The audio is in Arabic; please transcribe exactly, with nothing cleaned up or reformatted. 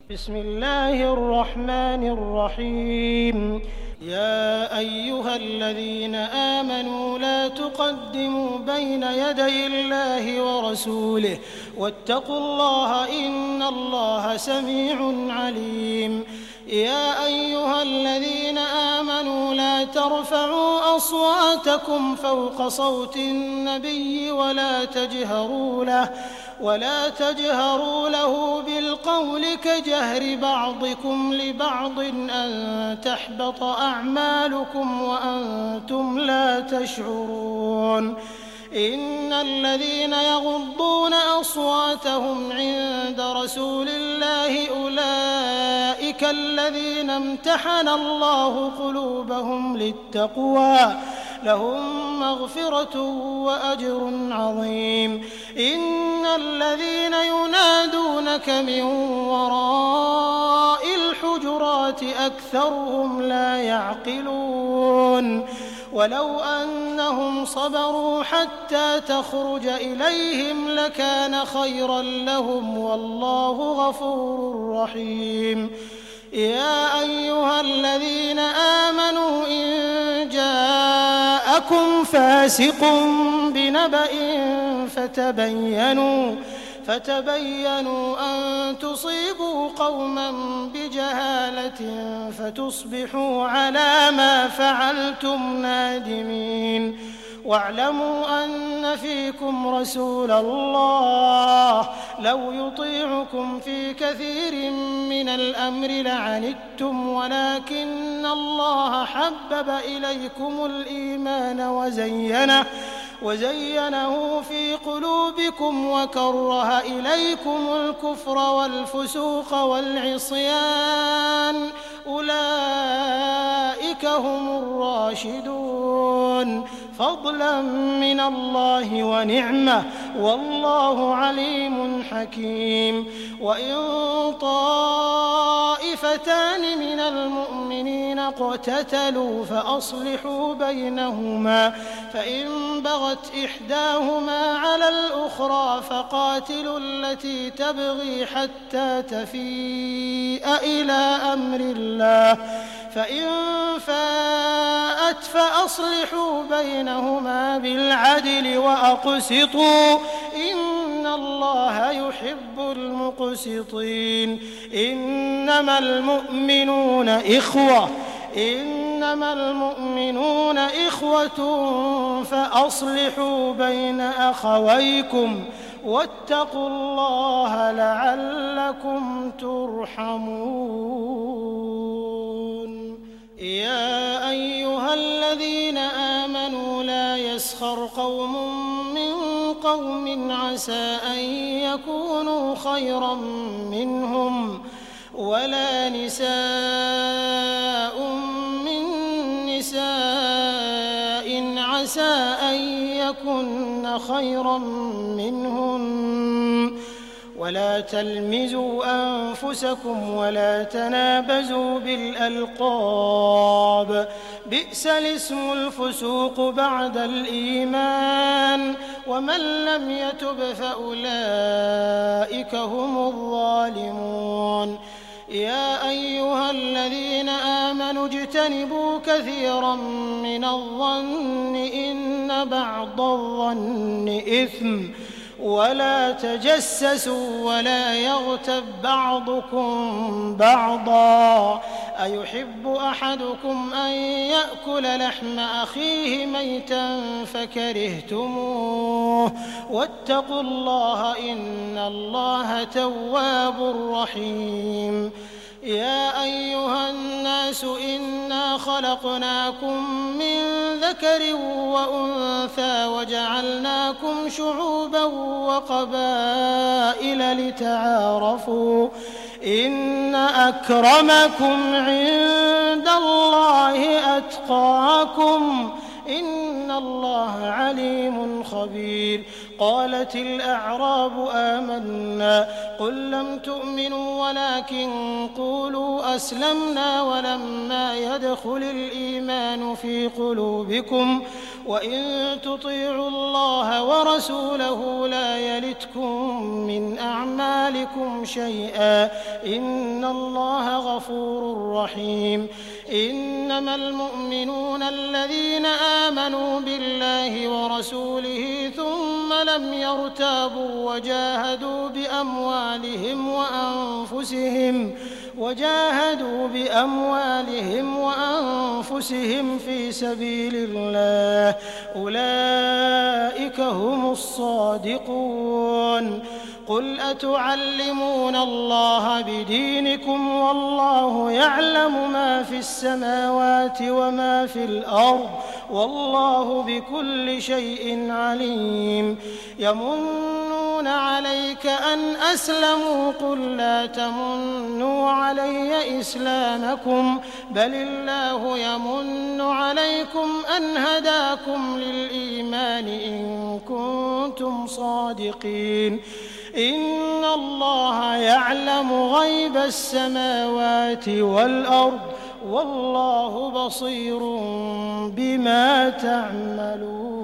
بسم الله الرحمن الرحيم. يا أيها الذين آمنوا لا تقدموا بين يدي الله ورسوله واتقوا الله إن الله سميع عليم. يا أيها الذين آمنوا لا ترفعوا أصواتكم فوق صوت النبي ولا تجهروا له ولا تجهروا له بالقول كجهر بعضكم لبعض أن تحبط أعمالكم وأنتم لا تشعرون. إن الذين يغضون أصواتهم عند رسول الله أولئك الذين امتحن الله قلوبهم للتقوى لهم مغفرة وأجر عظيم. إن الذين ينادونك من وراء الحجرات أكثرهم لا يعقلون. ولو أنهم صبروا حتى تخرج إليهم لكان خيرا لهم والله غفور رحيم. يا أيها الذين آمنوا إن جاءكم فاسق بنبأ فتبينوا فتبينوا أن تصيبوا قوما بجهالة فتصبحوا على ما فعلتم نادمين. واعلموا أن فيكم رسول الله لو يطيعكم في كثير من الأمر لعنتم ولكن الله حبب إليكم الإيمان وزينه وزينه في قلوبكم وكره إليكم الكفر والفسوق والعصيان أولئك هم الراشدون فضلا من الله ونعمة والله عليم حكيم. وإن طائفتان من المؤمنين اقتتلوا فأصلحوا بينهما فإن بغت إحداهما على الأخرى فقاتلوا التي تبغي حتى تفيء إلى أمر الله فإن فاءت فأصلحوا بينهما بالعدل وأقسطوا إن الله يحب المقسطين. إنما المؤمنون إخوة إنما المؤمنون إخوة فأصلحوا بين أخويكم واتقوا الله لعلكم ترحمون. يا أيها الذين آمنوا لا يسخر قوم من قوم عسى أن يكونوا خيرا منهم ولا نساء من نساء عسى أن يكن خيرا منهن ولا تلمزوا أنفسكم ولا تنابزوا بالألقاب بئس الاسم الفسوق بعد الإيمان ومن لم يتب فأولئك هم الظالمون. يا أيها الذين آمنوا اجتنبوا كثيرا من الظن إن بعض الظن إثم ولا تجسسوا ولا يغتب بعضكم بعضا أيحب أحدكم أن يأكل لحم أخيه ميتا فكرهتموه واتقوا الله إن الله تواب رحيم. يا أيها الناس إنا خلقناكم من ذكر وأنثى وجعلناكم شعوبا وقبائل لتعارفوا إن أكرمكم عند الله أتقاكم إن الله عليم خبير. قالت الأعراب آمنا قل لم تؤمنوا ولكن قولوا أسلمنا ولما يدخل الإيمان في قلوبكم وإن تطيعوا الله ورسوله لا يلتكم من أعمالكم شيئا إن الله غفور رحيم إنما المؤمنون الذين آمنوا بالله ورسوله ثم لم يرتابوا وجاهدوا بأموالهم وأنفسهم وجاهدوا بأموالهم وأنفسهم في سبيل الله أولئك هم الصادقون قل أتعلمون الله بدينكم والله يعلم ما في السماوات وما في الأرض والله بكل شيء عليم يمنون عليك أن أسلموا قل لا تمنوا علي إسلامكم بل الله يمن عليكم أن هداكم للإيمان إن كنتم صادقين إن الله يعلم غيب السماوات والأرض والله بصير بما تعملون